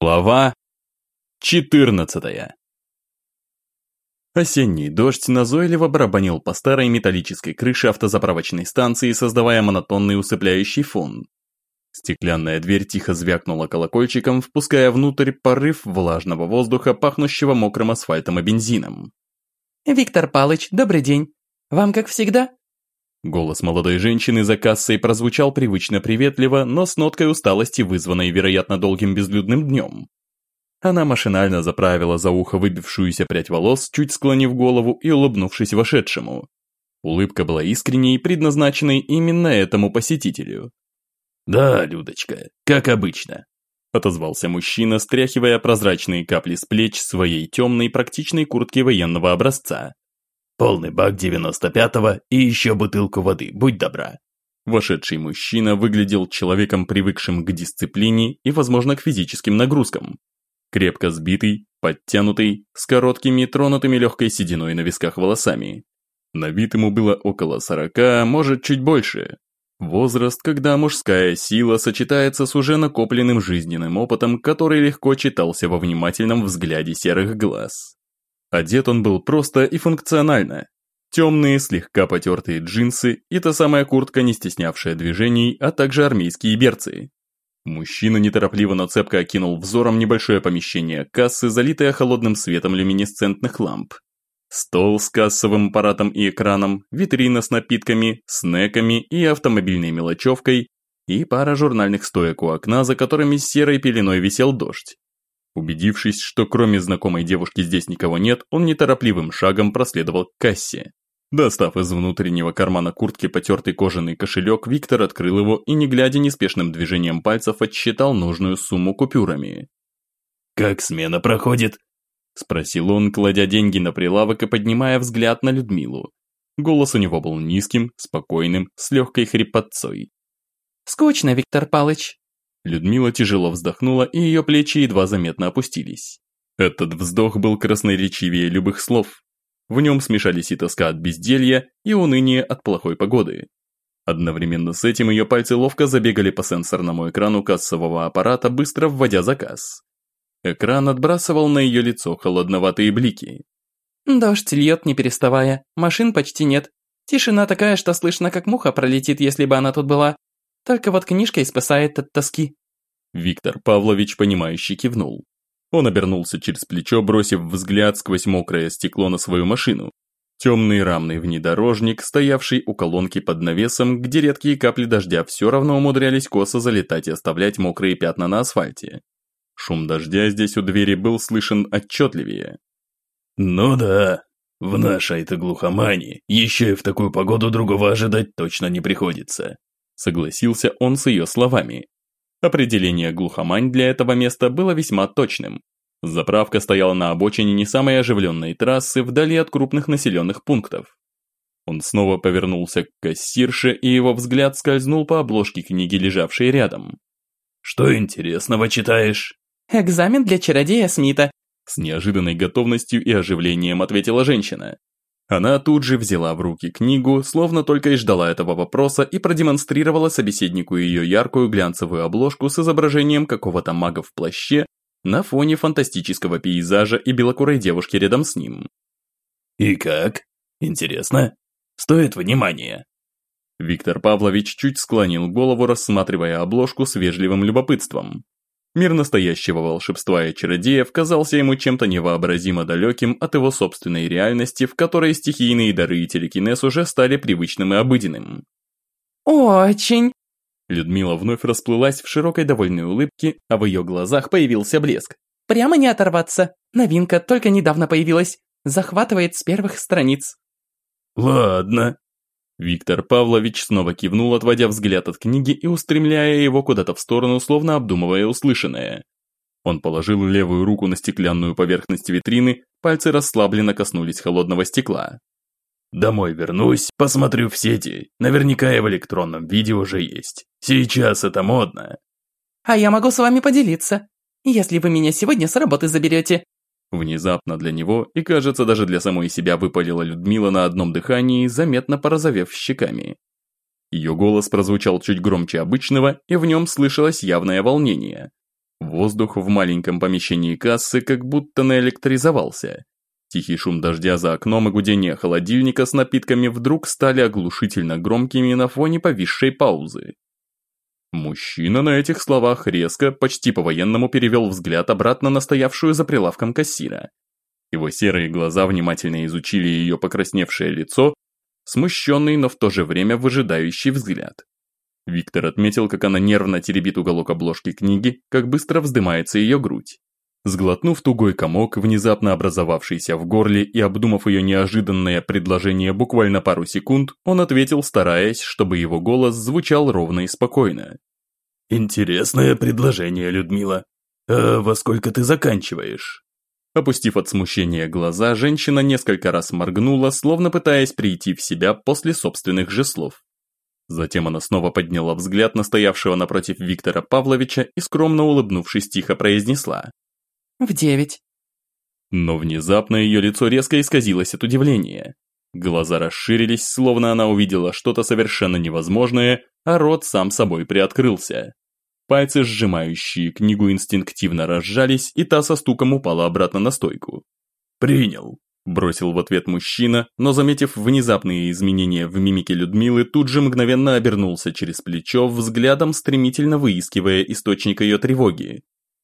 Глава 14. Осенний дождь назойливо барабанил по старой металлической крыше автозаправочной станции, создавая монотонный усыпляющий фон. Стеклянная дверь тихо звякнула колокольчиком, впуская внутрь порыв влажного воздуха, пахнущего мокрым асфальтом и бензином. «Виктор Палыч, добрый день. Вам как всегда?» Голос молодой женщины за кассой прозвучал привычно приветливо, но с ноткой усталости, вызванной, вероятно, долгим безлюдным днем. Она машинально заправила за ухо выбившуюся прядь волос, чуть склонив голову и улыбнувшись вошедшему. Улыбка была искренней, предназначенной именно этому посетителю. «Да, Людочка, как обычно», – отозвался мужчина, стряхивая прозрачные капли с плеч своей темной практичной куртки военного образца. «Полный бак 95-го и еще бутылку воды, будь добра». Вошедший мужчина выглядел человеком, привыкшим к дисциплине и, возможно, к физическим нагрузкам. Крепко сбитый, подтянутый, с короткими, тронутыми легкой сединой на висках волосами. На вид ему было около 40, может, чуть больше. Возраст, когда мужская сила сочетается с уже накопленным жизненным опытом, который легко читался во внимательном взгляде серых глаз. Одет он был просто и функционально. Темные, слегка потертые джинсы и та самая куртка, не стеснявшая движений, а также армейские берцы. Мужчина неторопливо, но цепко окинул взором небольшое помещение кассы, залитое холодным светом люминесцентных ламп. Стол с кассовым аппаратом и экраном, витрина с напитками, снеками и автомобильной мелочевкой, и пара журнальных стоек у окна, за которыми серой пеленой висел дождь. Убедившись, что кроме знакомой девушки здесь никого нет, он неторопливым шагом проследовал к кассе. Достав из внутреннего кармана куртки потертый кожаный кошелек, Виктор открыл его и, не глядя, неспешным движением пальцев отсчитал нужную сумму купюрами. «Как смена проходит?» – спросил он, кладя деньги на прилавок и поднимая взгляд на Людмилу. Голос у него был низким, спокойным, с легкой хрипотцой. «Скучно, Виктор Палыч». Людмила тяжело вздохнула, и ее плечи едва заметно опустились. Этот вздох был красноречивее любых слов. В нем смешались и тоска от безделья, и уныние от плохой погоды. Одновременно с этим ее пальцы ловко забегали по сенсорному экрану кассового аппарата, быстро вводя заказ. Экран отбрасывал на ее лицо холодноватые блики. «Дождь льет, не переставая, машин почти нет. Тишина такая, что слышно, как муха пролетит, если бы она тут была. Только вот книжкой спасает от тоски». Виктор Павлович, понимающе кивнул. Он обернулся через плечо, бросив взгляд сквозь мокрое стекло на свою машину. Темный рамный внедорожник, стоявший у колонки под навесом, где редкие капли дождя все равно умудрялись косо залетать и оставлять мокрые пятна на асфальте. Шум дождя здесь у двери был слышен отчетливее. «Ну да, в нашей-то глухомане еще и в такую погоду другого ожидать точно не приходится», согласился он с ее словами. Определение глухомань для этого места было весьма точным. Заправка стояла на обочине не самой оживленной трассы, вдали от крупных населенных пунктов. Он снова повернулся к кассирше, и его взгляд скользнул по обложке книги, лежавшей рядом. «Что интересного читаешь?» «Экзамен для чародея Смита», – с неожиданной готовностью и оживлением ответила женщина. Она тут же взяла в руки книгу, словно только и ждала этого вопроса, и продемонстрировала собеседнику ее яркую глянцевую обложку с изображением какого-то мага в плаще на фоне фантастического пейзажа и белокурой девушки рядом с ним. «И как? Интересно? Стоит внимания?» Виктор Павлович чуть склонил голову, рассматривая обложку с вежливым любопытством. Мир настоящего волшебства и чародеев казался ему чем-то невообразимо далеким от его собственной реальности, в которой стихийные дары и телекинез уже стали привычным и обыденным. «Очень». Людмила вновь расплылась в широкой довольной улыбке, а в ее глазах появился блеск. «Прямо не оторваться. Новинка только недавно появилась. Захватывает с первых страниц». «Ладно». Виктор Павлович снова кивнул, отводя взгляд от книги и устремляя его куда-то в сторону, словно обдумывая услышанное. Он положил левую руку на стеклянную поверхность витрины, пальцы расслабленно коснулись холодного стекла. «Домой вернусь, посмотрю в сети, наверняка и в электронном виде уже есть. Сейчас это модно». «А я могу с вами поделиться, если вы меня сегодня с работы заберете». Внезапно для него, и кажется даже для самой себя, выпалила Людмила на одном дыхании, заметно порозовев щеками. Ее голос прозвучал чуть громче обычного, и в нем слышалось явное волнение. Воздух в маленьком помещении кассы как будто наэлектризовался. Тихий шум дождя за окном и гудение холодильника с напитками вдруг стали оглушительно громкими на фоне повисшей паузы. Мужчина на этих словах резко, почти по-военному перевел взгляд обратно на стоявшую за прилавком кассира. Его серые глаза внимательно изучили ее покрасневшее лицо, смущенный, но в то же время выжидающий взгляд. Виктор отметил, как она нервно теребит уголок обложки книги, как быстро вздымается ее грудь. Сглотнув тугой комок, внезапно образовавшийся в горле и обдумав ее неожиданное предложение буквально пару секунд, он ответил, стараясь, чтобы его голос звучал ровно и спокойно. «Интересное предложение, Людмила. А во сколько ты заканчиваешь?» Опустив от смущения глаза, женщина несколько раз моргнула, словно пытаясь прийти в себя после собственных же слов. Затем она снова подняла взгляд на стоявшего напротив Виктора Павловича и, скромно улыбнувшись, тихо произнесла: «В 9». Но внезапно ее лицо резко исказилось от удивления. Глаза расширились, словно она увидела что-то совершенно невозможное, а рот сам собой приоткрылся. Пальцы, сжимающие книгу, инстинктивно разжались, и та со стуком упала обратно на стойку. «Принял», – бросил в ответ мужчина, но, заметив внезапные изменения в мимике Людмилы, тут же мгновенно обернулся через плечо, взглядом стремительно выискивая источник ее тревоги.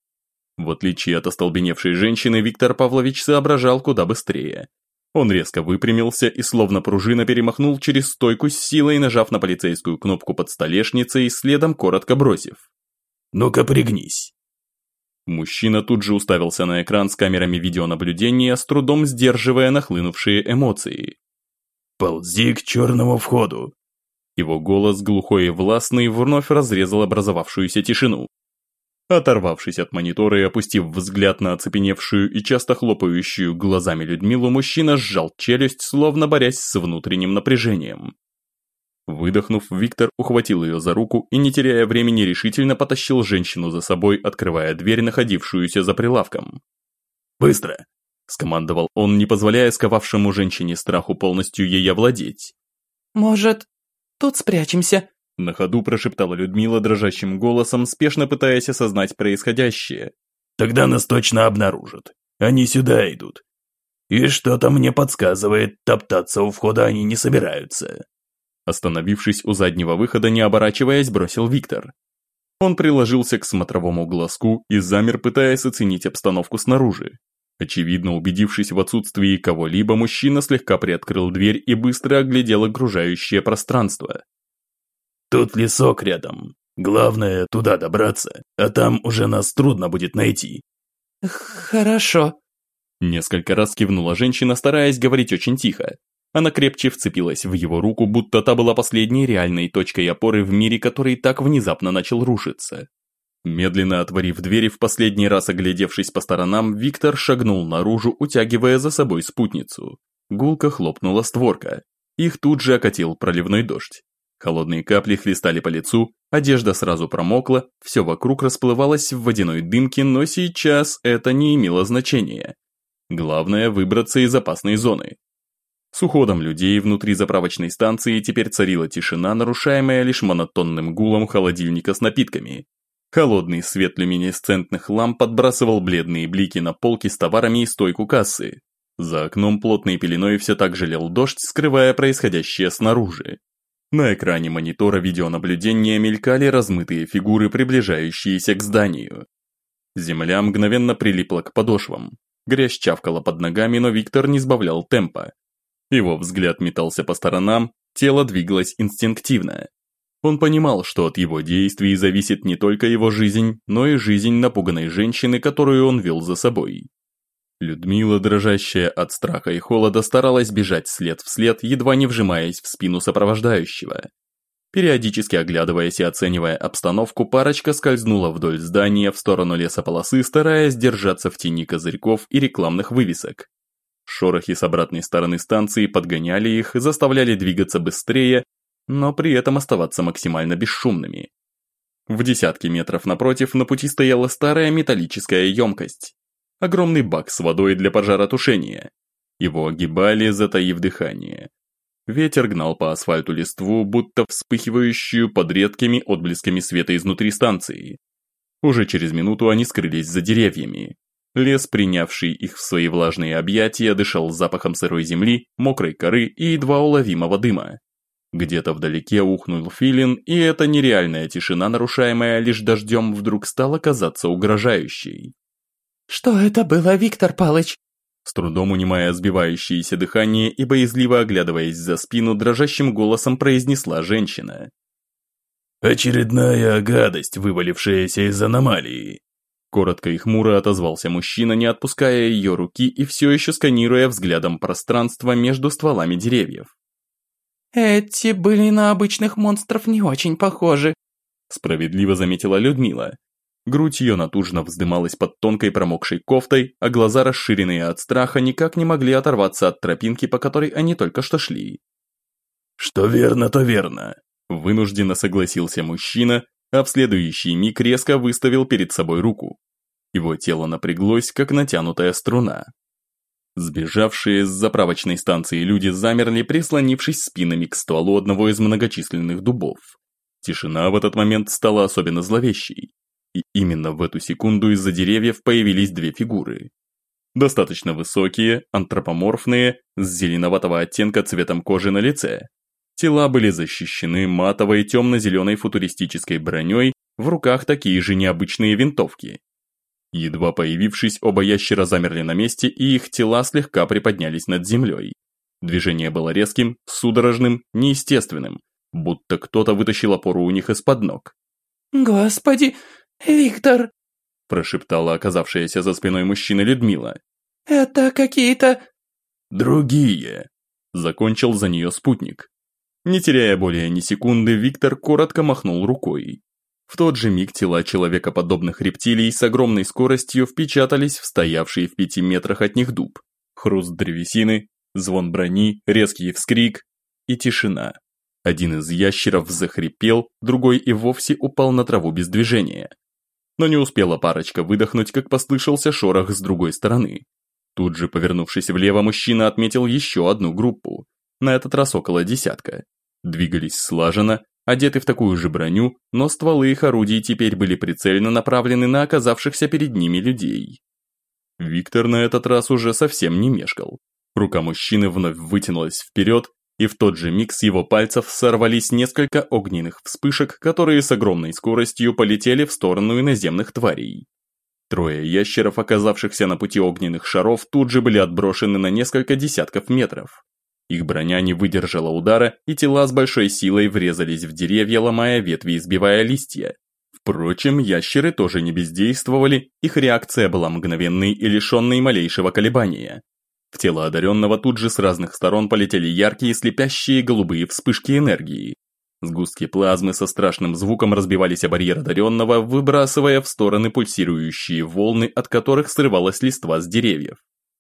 В отличие от остолбеневшей женщины, Виктор Павлович соображал куда быстрее. Он резко выпрямился и словно пружина перемахнул через стойку с силой, нажав на полицейскую кнопку под столешницей, следом коротко бросив: «Ну-ка пригнись». Мужчина тут же уставился на экран с камерами видеонаблюдения, с трудом сдерживая нахлынувшие эмоции. «Ползи к черному входу». Его голос, глухой и властный, вновь разрезал образовавшуюся тишину. Оторвавшись от монитора и опустив взгляд на оцепеневшую и часто хлопающую глазами Людмилу, мужчина сжал челюсть, словно борясь с внутренним напряжением. Выдохнув, Виктор ухватил ее за руку и, не теряя времени, решительно потащил женщину за собой, открывая дверь, находившуюся за прилавком. «Быстро!» – скомандовал он, не позволяя сковавшему женщине страху полностью ей овладеть. «Может, тут спрячемся?» – на ходу прошептала Людмила дрожащим голосом, спешно пытаясь осознать происходящее. «Тогда нас точно обнаружат. Они сюда идут. И что-то мне подсказывает, топтаться у входа они не собираются». Остановившись у заднего выхода, не оборачиваясь, бросил Виктор. Он приложился к смотровому глазку и замер, пытаясь оценить обстановку снаружи. Очевидно, убедившись в отсутствии кого-либо, мужчина слегка приоткрыл дверь и быстро оглядел окружающее пространство. «Тут лесок рядом. Главное, туда добраться, а там уже нас трудно будет найти». «Хорошо». Несколько раз кивнула женщина, стараясь говорить очень тихо. Она крепче вцепилась в его руку, будто та была последней реальной точкой опоры в мире, который так внезапно начал рушиться. Медленно отворив дверь и в последний раз оглядевшись по сторонам, Виктор шагнул наружу, утягивая за собой спутницу. Гулко хлопнула створка. Их тут же окатил проливной дождь. Холодные капли хлестали по лицу, одежда сразу промокла, все вокруг расплывалось в водяной дымке, но сейчас это не имело значения. Главное – выбраться из опасной зоны. С уходом людей внутри заправочной станции теперь царила тишина, нарушаемая лишь монотонным гулом холодильника с напитками. Холодный свет люминесцентных ламп подбрасывал бледные блики на полки с товарами и стойку кассы. За окном плотной пеленой все так же лил дождь, скрывая происходящее снаружи. На экране монитора видеонаблюдения мелькали размытые фигуры, приближающиеся к зданию. Земля мгновенно прилипла к подошвам. Грязь чавкала под ногами, но Виктор не сбавлял темпа. Его взгляд метался по сторонам, тело двигалось инстинктивно. Он понимал, что от его действий зависит не только его жизнь, но и жизнь напуганной женщины, которую он вел за собой. Людмила, дрожащая от страха и холода, старалась бежать след в след, едва не вжимаясь в спину сопровождающего. Периодически оглядываясь и оценивая обстановку, парочка скользнула вдоль здания в сторону лесополосы, стараясь держаться в тени козырьков и рекламных вывесок. Шорохи с обратной стороны станции подгоняли их, заставляли двигаться быстрее, но при этом оставаться максимально бесшумными. В десятки метров напротив на пути стояла старая металлическая емкость. Огромный бак с водой для пожаротушения. Его огибали, затаив дыхание. Ветер гнал по асфальту листву, будто вспыхивающую под редкими отблесками света изнутри станции. Уже через минуту они скрылись за деревьями. Лес, принявший их в свои влажные объятия, дышал запахом сырой земли, мокрой коры и едва уловимого дыма. Где-то вдалеке ухнул филин, и эта нереальная тишина, нарушаемая лишь дождем, вдруг стала казаться угрожающей. «Что это было, Виктор Палыч?» С трудом унимая сбивающееся дыхание и боязливо оглядываясь за спину, дрожащим голосом произнесла женщина. «Очередная гадость, вывалившаяся из аномалии». Коротко и хмуро отозвался мужчина, не отпуская ее руки и все еще сканируя взглядом пространство между стволами деревьев. «Эти были на обычных монстров не очень похожи», справедливо заметила Людмила. Грудь ее натужно вздымалась под тонкой промокшей кофтой, а глаза, расширенные от страха, никак не могли оторваться от тропинки, по которой они только что шли. «Что верно, то верно», – вынужденно согласился мужчина, а в следующий миг резко выставил перед собой руку. Его тело напряглось, как натянутая струна. Сбежавшие с заправочной станции люди замерли, прислонившись спинами к стволу одного из многочисленных дубов. Тишина в этот момент стала особенно зловещей. И именно в эту секунду из-за деревьев появились две фигуры. Достаточно высокие, антропоморфные, с зеленоватого оттенка цветом кожи на лице. Тела были защищены матовой темно-зеленой футуристической броней, в руках такие же необычные винтовки. Едва появившись, оба ящера замерли на месте, и их тела слегка приподнялись над землей. Движение было резким, судорожным, неестественным, будто кто-то вытащил опору у них из-под ног. «Господи, Виктор!» – прошептала оказавшаяся за спиной мужчины Людмила. «Это какие-то...» «Другие!» – закончил за нее спутник. Не теряя более ни секунды, Виктор коротко махнул рукой. В тот же миг тела человекоподобных рептилий с огромной скоростью впечатались в стоявший в 5 метрах от них дуб. Хруст древесины, звон брони, резкий вскрик и тишина. Один из ящеров захрипел, другой и вовсе упал на траву без движения. Но не успела парочка выдохнуть, как послышался шорох с другой стороны. Тут же, повернувшись влево, мужчина отметил еще одну группу, на этот раз около десятка. Двигались слаженно, одеты в такую же броню, но стволы их орудий теперь были прицельно направлены на оказавшихся перед ними людей. Виктор на этот раз уже совсем не мешкал. Рука мужчины вновь вытянулась вперед, и в тот же миг с его пальцев сорвались несколько огненных вспышек, которые с огромной скоростью полетели в сторону иноземных тварей. Трое ящеров, оказавшихся на пути огненных шаров, тут же были отброшены на несколько десятков метров. Их броня не выдержала удара, и тела с большой силой врезались в деревья, ломая ветви и сбивая листья. Впрочем, ящеры тоже не бездействовали, их реакция была мгновенной и лишенной малейшего колебания. В тело одаренного тут же с разных сторон полетели яркие слепящие голубые вспышки энергии. Сгустки плазмы со страшным звуком разбивались о барьер одаренного, выбрасывая в стороны пульсирующие волны, от которых срывалась листва с деревьев.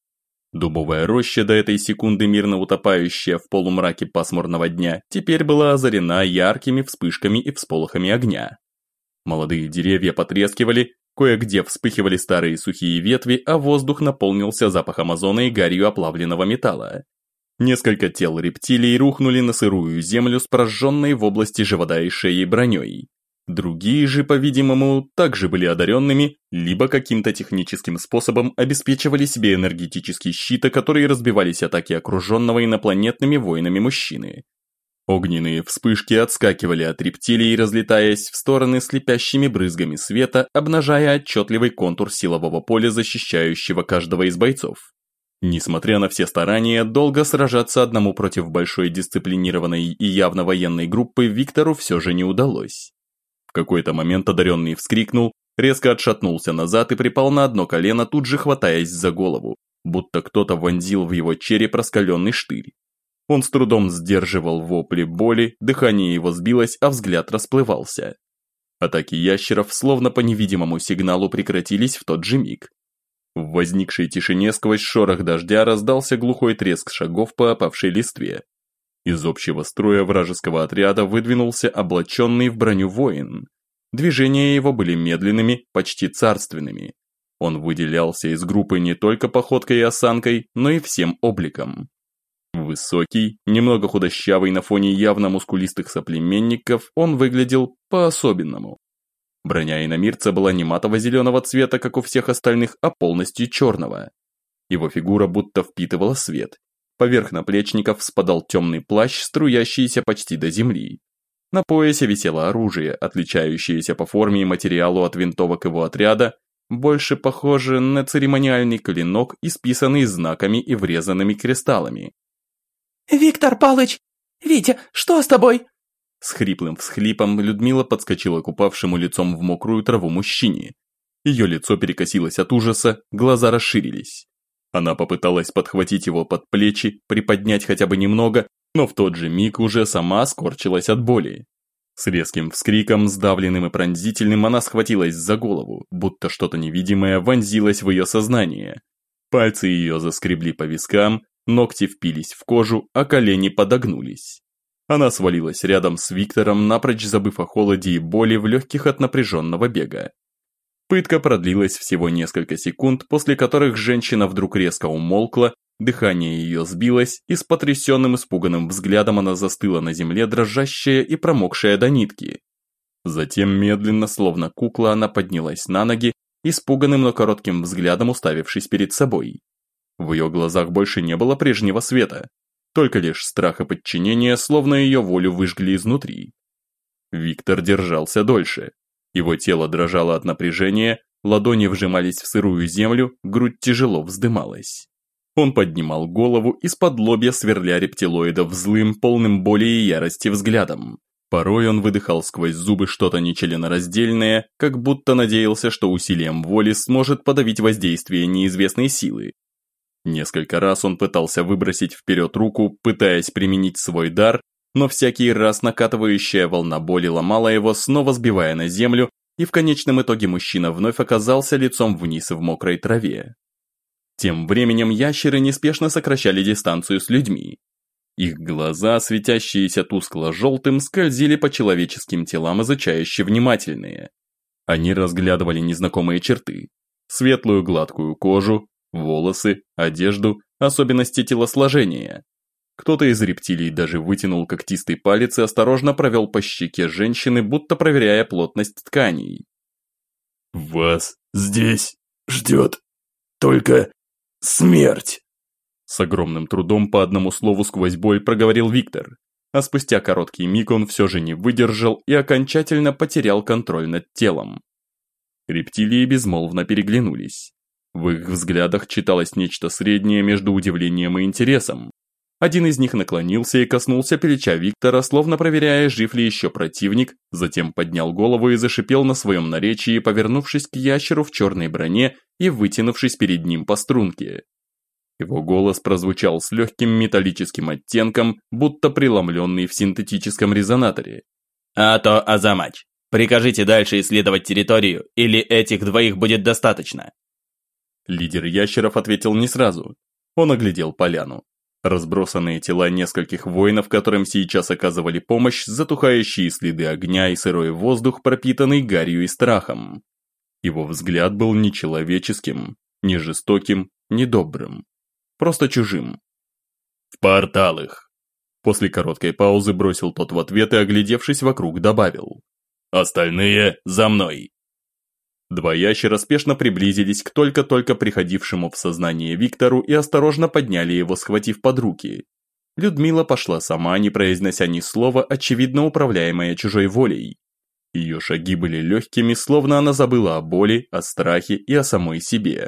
Дубовая роща, до этой секунды мирно утопающая в полумраке пасмурного дня, теперь была озарена яркими вспышками и всполохами огня. Молодые деревья потрескивали, кое-где вспыхивали старые сухие ветви, а воздух наполнился запахом озона и гарью оплавленного металла. Несколько тел рептилий рухнули на сырую землю с прожженной в области живота и шеи броней. Другие же, по-видимому, также были одаренными, либо каким-то техническим способом обеспечивали себе энергетический щит, о который разбивались атаки окруженного инопланетными воинами мужчины. Огненные вспышки отскакивали от рептилий, разлетаясь в стороны слепящими брызгами света, обнажая отчетливый контур силового поля, защищающего каждого из бойцов. Несмотря на все старания, долго сражаться одному против большой дисциплинированной и явно военной группы Виктору все же не удалось. В какой-то момент одаренный вскрикнул, резко отшатнулся назад и припал на одно колено, тут же хватаясь за голову, будто кто-то вонзил в его череп раскаленный штырь. Он с трудом сдерживал вопли боли, дыхание его сбилось, а взгляд расплывался. Атаки ящеров, словно по невидимому сигналу, прекратились в тот же миг. В возникшей тишине сквозь шорох дождя раздался глухой треск шагов по опавшей листве. Из общего строя вражеского отряда выдвинулся облаченный в броню воин. Движения его были медленными, почти царственными. Он выделялся из группы не только походкой и осанкой, но и всем обликом. Высокий, немного худощавый на фоне явно мускулистых соплеменников, он выглядел по-особенному. Броня иномирца была не матово-зеленого цвета, как у всех остальных, а полностью черного. Его фигура будто впитывала свет. Поверх наплечников спадал темный плащ, струящийся почти до земли. На поясе висело оружие, отличающееся по форме и материалу от винтовок его отряда, больше похоже на церемониальный клинок, исписанный знаками и врезанными кристаллами. «Виктор Палыч! Витя, что с тобой?» С хриплым всхлипом Людмила подскочила к упавшему лицом в мокрую траву мужчине. Ее лицо перекосилось от ужаса, глаза расширились. Она попыталась подхватить его под плечи, приподнять хотя бы немного, но в тот же миг уже сама скорчилась от боли. С резким вскриком, сдавленным и пронзительным, она схватилась за голову, будто что-то невидимое вонзилось в ее сознание. Пальцы ее заскребли по вискам, ногти впились в кожу, а колени подогнулись. Она свалилась рядом с Виктором, напрочь забыв о холоде и боли в легких от напряженного бега. Пытка продлилась всего несколько секунд, после которых женщина вдруг резко умолкла, дыхание ее сбилось, и с потрясенным испуганным взглядом она застыла на земле, дрожащая и промокшая до нитки. Затем медленно, словно кукла, она поднялась на ноги, испуганным, но коротким взглядом уставившись перед собой. В ее глазах больше не было прежнего света, только лишь страх и подчинение, словно ее волю выжгли изнутри. Виктор держался дольше. Его тело дрожало от напряжения, ладони вжимались в сырую землю, грудь тяжело вздымалась. Он поднимал голову из-под лобья, сверля рептилоидов злым, полным боли и ярости взглядом. Порой он выдыхал сквозь зубы что-то нечленораздельное, как будто надеялся, что усилием воли сможет подавить воздействие неизвестной силы. Несколько раз он пытался выбросить вперед руку, пытаясь применить свой дар, но всякий раз накатывающая волна боли ломала его, снова сбивая на землю, и в конечном итоге мужчина вновь оказался лицом вниз в мокрой траве. Тем временем ящеры неспешно сокращали дистанцию с людьми. Их глаза, светящиеся тускло-желтым, скользили по человеческим телам, изучающе внимательные. Они разглядывали незнакомые черты, светлую гладкую кожу, волосы, одежду, особенности телосложения. Кто-то из рептилий даже вытянул когтистый палец и осторожно провел по щеке женщины, будто проверяя плотность тканей. «Вас здесь ждет только смерть!» С огромным трудом по одному слову сквозь боль проговорил Виктор, а спустя короткий миг он все же не выдержал и окончательно потерял контроль над телом. Рептилии безмолвно переглянулись. В их взглядах читалось нечто среднее между удивлением и интересом. Один из них наклонился и коснулся плеча Виктора, словно проверяя, жив ли еще противник, затем поднял голову и зашипел на своем наречии, повернувшись к ящеру в черной броне и вытянувшись перед ним по струнке. Его голос прозвучал с легким металлическим оттенком, будто преломленный в синтетическом резонаторе. «Ато Азамач, прикажите дальше исследовать территорию, или этих двоих будет достаточно?» Лидер ящеров ответил не сразу. Он оглядел поляну. Разбросанные тела нескольких воинов, которым сейчас оказывали помощь, затухающие следы огня и сырой воздух, пропитанный гарью и страхом. Его взгляд был не человеческим, не жестоким, не добрым. Просто чужим. «В портал их!» После короткой паузы бросил тот в ответ и, оглядевшись вокруг, добавил. «Остальные за мной!» Два ящера спешно приблизились к только-только приходившему в сознание Виктору и осторожно подняли его, схватив под руки. Людмила пошла сама, не произнося ни слова, очевидно управляемая чужой волей. Ее шаги были легкими, словно она забыла о боли, о страхе и о самой себе.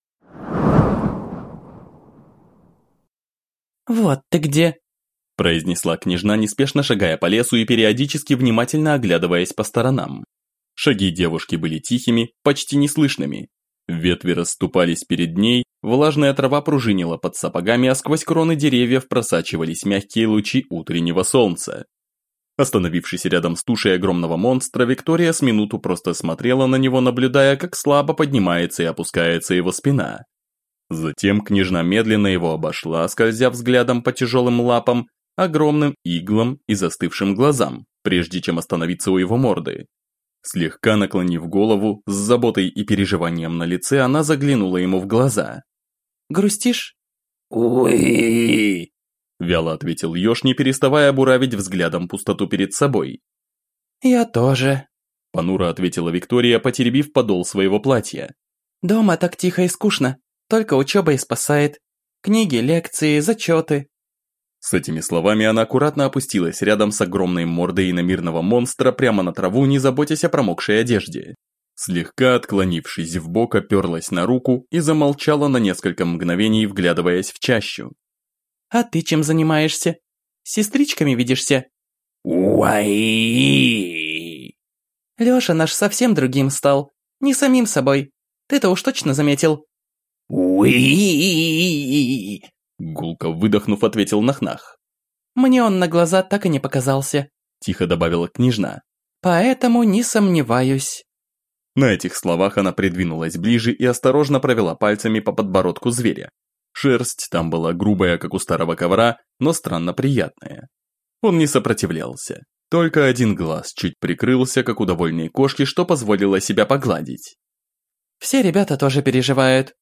«Вот ты где!» произнесла княжна, неспешно шагая по лесу и периодически внимательно оглядываясь по сторонам. Шаги девушки были тихими, почти неслышными. Ветви расступались перед ней, влажная трава пружинила под сапогами, а сквозь кроны деревьев просачивались мягкие лучи утреннего солнца. Остановившись рядом с тушей огромного монстра, Виктория с минуту просто смотрела на него, наблюдая, как слабо поднимается и опускается его спина. Затем княжна медленно его обошла, скользя взглядом по тяжелым лапам, огромным иглам и застывшим глазам, прежде чем остановиться у его морды. Слегка наклонив голову, с заботой и переживанием на лице, она заглянула ему в глаза. «Грустишь?» «Уи!» вяло ответил еж, не переставая буравить взглядом пустоту перед собой. «Я тоже». Понуро ответила Виктория, потеребив подол своего платья. «Дома так тихо и скучно, только учеба и спасает. Книги, лекции, зачеты». С этими словами она аккуратно опустилась рядом с огромной мордой иномирного монстра прямо на траву, не заботясь о промокшей одежде. Слегка отклонившись вбок, оперлась на руку и замолчала на несколько мгновений, вглядываясь в чащу. «А ты чем занимаешься? С сестричками видишься?» Уай! Лёша наш совсем другим стал, не самим собой. Ты-то уж точно заметил. Уи! Гулко выдохнув, ответил Нахнах. Мне он на глаза так и не показался, Тихо добавила княжна. поэтому не сомневаюсь. На этих словах она придвинулась ближе и осторожно провела пальцами по подбородку зверя. Шерсть там была грубая, как у старого ковра, но странно приятная. Он не сопротивлялся. Только один глаз чуть прикрылся, как у довольной кошки, что позволило себя погладить. Все ребята тоже переживают.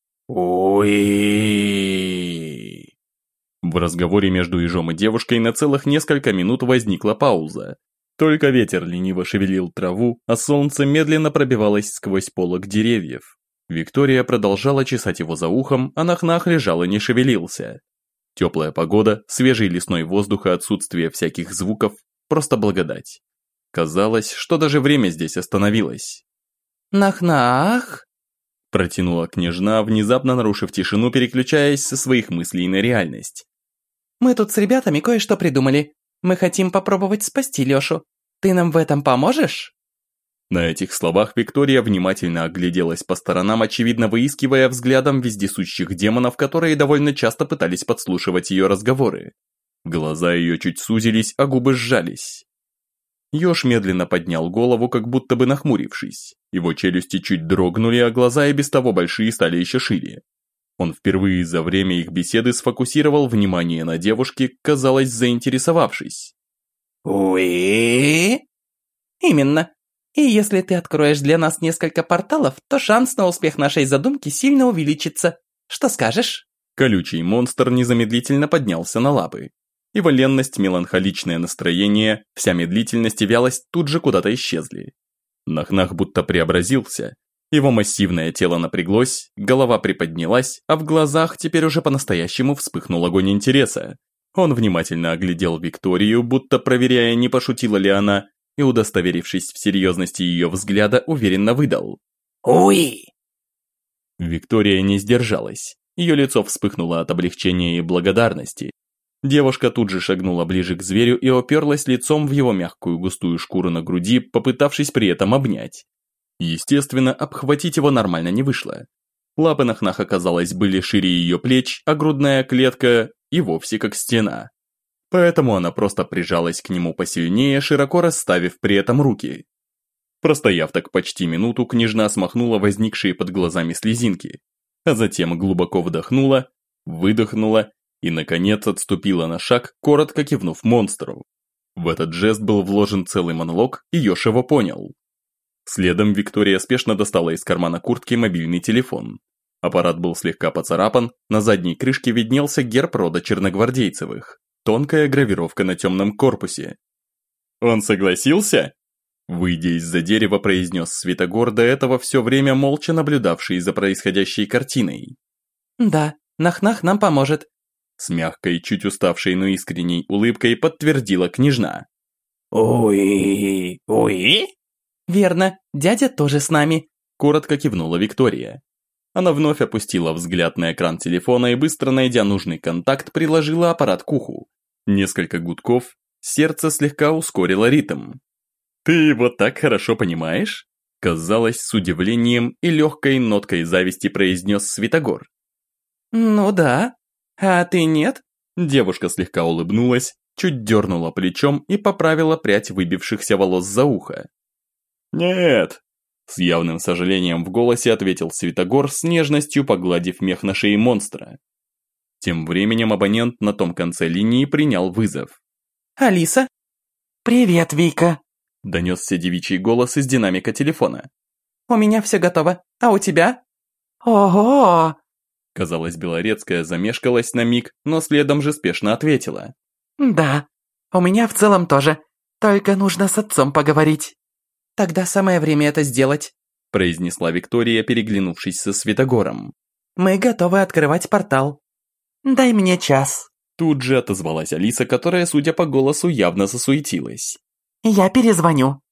Уи! В разговоре между ежом и девушкой на целых несколько минут возникла пауза. Только ветер лениво шевелил траву, а солнце медленно пробивалось сквозь полог деревьев. Виктория продолжала чесать его за ухом, а Нахнах лежал и не шевелился. Теплая погода, свежий лесной воздух и отсутствие всяких звуков – просто благодать. Казалось, что даже время здесь остановилось. Нах-нах. Протянула княжна, внезапно нарушив тишину, переключаясь со своих мыслей на реальность. Мы тут с ребятами кое-что придумали. Мы хотим попробовать спасти Лёшу. Ты нам в этом поможешь? На этих словах Виктория внимательно огляделась по сторонам, очевидно выискивая взглядом вездесущих демонов, которые довольно часто пытались подслушивать ее разговоры. Глаза ее чуть сузились, а губы сжались. Ёж медленно поднял голову, как будто бы нахмурившись. Его челюсти чуть дрогнули, а глаза и без того большие стали еще шире. Он впервые за время их беседы сфокусировал внимание на девушке, казалось, заинтересовавшись. Уи! Именно. И если ты откроешь для нас несколько порталов, то шанс на успех нашей задумки сильно увеличится. Что скажешь? Колючий монстр незамедлительно поднялся на лапы. Его ленность, меланхоличное настроение, вся медлительность и вялость тут же куда-то исчезли. Нахнах будто преобразился. Его массивное тело напряглось, голова приподнялась, а в глазах теперь уже по-настоящему вспыхнул огонь интереса. Он внимательно оглядел Викторию, будто проверяя, не пошутила ли она, и, удостоверившись в серьезности ее взгляда, уверенно выдал. Уи! Виктория не сдержалась. Ее лицо вспыхнуло от облегчения и благодарности. Девушка тут же шагнула ближе к зверю и оперлась лицом в его мягкую густую шкуру на груди, попытавшись при этом обнять. Естественно, обхватить его нормально не вышло. Лапы Нахнаха, казалось, были шире ее плеч, а грудная клетка и вовсе как стена. Поэтому она просто прижалась к нему посильнее, широко расставив при этом руки. Простояв так почти минуту, княжна смахнула возникшие под глазами слезинки, а затем глубоко вдохнула, выдохнула и, наконец, отступила на шаг, коротко кивнув монстру. В этот жест был вложен целый монолог, и Ёж его понял. Следом Виктория спешно достала из кармана куртки мобильный телефон. Аппарат был слегка поцарапан, на задней крышке виднелся герб рода черногвардейцевых. Тонкая гравировка на темном корпусе. «Он согласился?» Выйдя из-за дерева, произнес Святогор, до этого все время молча наблюдавший за происходящей картиной. Да, Нах-нах нам поможет. С мягкой, чуть уставшей, но искренней улыбкой подтвердила княжна. Уи! Уи! Верно, дядя тоже с нами. Коротко кивнула Виктория. Она вновь опустила взгляд на экран телефона и, быстро найдя нужный контакт, приложила аппарат к уху. Несколько гудков, сердце слегка ускорило ритм. «Ты его так хорошо понимаешь?» Казалось, с удивлением и легкой ноткой зависти произнес Святогор. Ну да. А ты нет? Девушка слегка улыбнулась, чуть дернула плечом и поправила прядь выбившихся волос за ухо. «Нет!» С явным сожалением в голосе ответил Святогор, с нежностью погладив мех на шее монстра. Тем временем абонент на том конце линии принял вызов. Алиса? «Привет, Вика!» Донесся девичий голос из динамика телефона. У меня все готово. А у тебя? «Ого!» Казалось, Белорецкая замешкалась на миг, но следом же спешно ответила. «Да, у меня в целом тоже. Только нужно с отцом поговорить». Тогда самое время это сделать», произнесла Виктория, переглянувшись со Святогором. «Мы готовы открывать портал». Дай мне час. Тут же отозвалась Алиса, которая, судя по голосу, явно засуетилась. Я перезвоню.